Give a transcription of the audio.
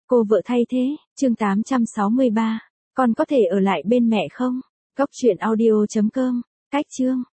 Cô vợ thay thế, chương 863. Con có thể ở lại bên mẹ không? Cốc truyện audio.com. Cách chương.